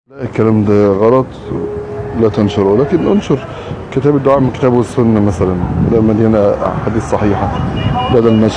لا، الكلام ده غلط. لا تنشره، لكن انشر كتاب الدعاء من كتاب والسنة مثلا، ده مليانة أحاديث صحيحة بدل ما